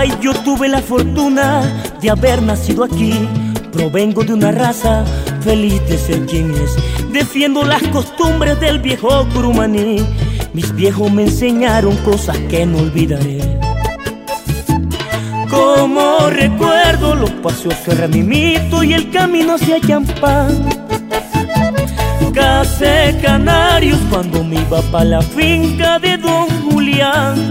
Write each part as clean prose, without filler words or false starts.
Ay, yo tuve la fortuna de haber nacido aquí. Provengo de una raza feliz de ser quien es. Defiendo las costumbres del viejo curumaní. Mis viejos me enseñaron cosas que no olvidaré. Como recuerdo los paseos Serranimito y el camino hacia Champán. Casé canarios cuando me iba pa' la finca de Don Julián.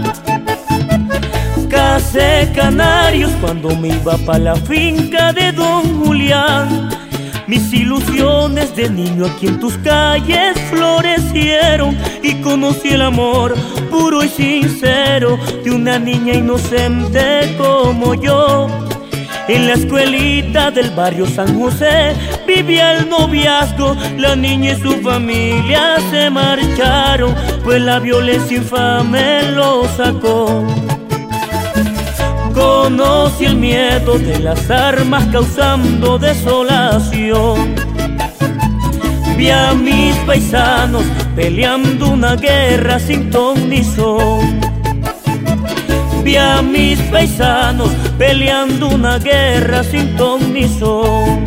Casé canarios cuando me iba pa' la finca de Don Julián. Mis ilusiones de niño aquí en tus calles florecieron y conocí el amor puro y sincero de una niña inocente como yo. En la escuelita del barrio San José vivía el noviazgo. La niña y su familia se marcharon, pues la violencia infame lo sacó. Conocí el miedo de las armas causando desolación. Vi a mis paisanos peleando una guerra sin ton ni son. Vi a mis paisanos peleando una guerra sin ton ni son.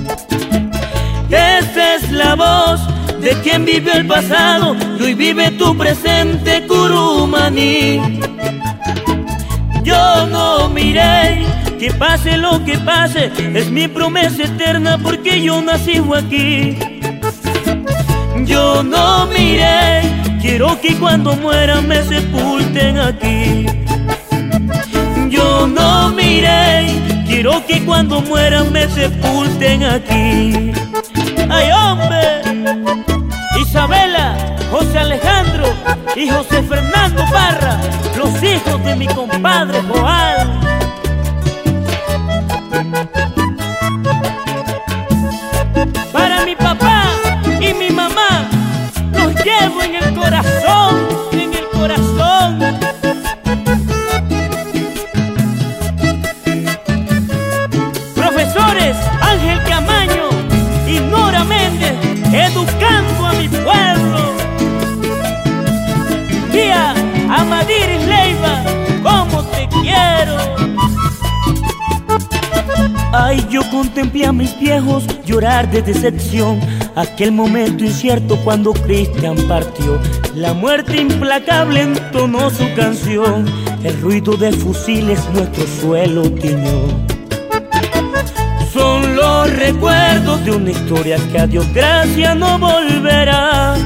Esta es la voz de quien vivió el pasado y hoy vive tu presente, Curumaní. Yo no miré, que pase lo que pase, es mi promesa eterna porque yo nací aquí. Yo no miré, quiero que cuando muera me sepulten aquí. Yo no miré, quiero que cuando muera me sepulten aquí. ¡Ay, hombre! Isabela, José Alejandro y José Fernando Parra, los hijos de mi compadre Joal. Para mi papá y mi mamá, los llevo en el corazón, en el corazón. Profesores Ángel Camaño y Nora Méndez, educando a mi pueblo. Tía Amadiris Leiva, cómo te quiero. Ay, yo contemplé a mis viejos llorar de decepción. Aquel momento incierto cuando Cristian partió. La muerte implacable entonó su canción. El ruido de fusiles nuestro suelo tiñó. Son los recuerdos de una historia que a Dios gracias no volverá.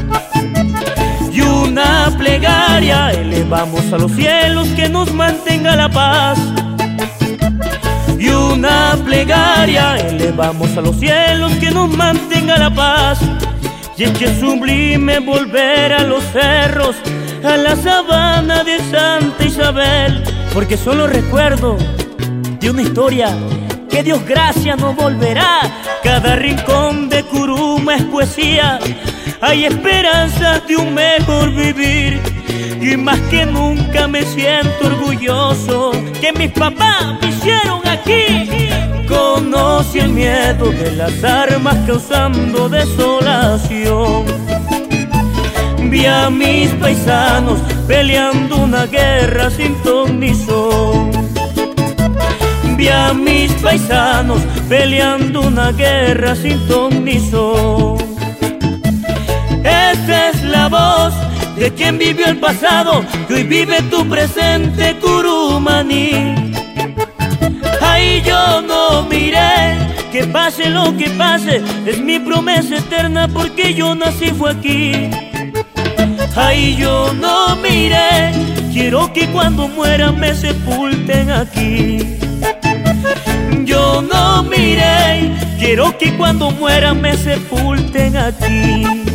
Y una plegaria elevamos a los cielos que nos mantenga la paz. Y una plegaria elevamos a los cielos que nos mantenga la paz. Y es que es sublime volver a los cerros, a la sabana de Santa Isabel, porque son los recuerdos de una historia que Dios gracias no volverá. Cada rincón de Curuma es poesía, hay esperanzas de un mejor vivir. Y más que nunca me siento orgulloso que mis papás me hicieron aquí. Conocí el miedo de las armas causando desolación. Vi a mis paisanos peleando una guerra sin ton ni son. Vi a mis paisanos peleando una guerra sin ton ni son. Esta es la voz de quien vivió el pasado y hoy vive tu presente, Curumaní. Ay, yo no miré, que pase lo que pase, es mi promesa eterna porque yo nací fue aquí. Ay, yo no miré, quiero que cuando muera me sepulten aquí. Yo no miré, quiero que cuando muera me sepulten aquí.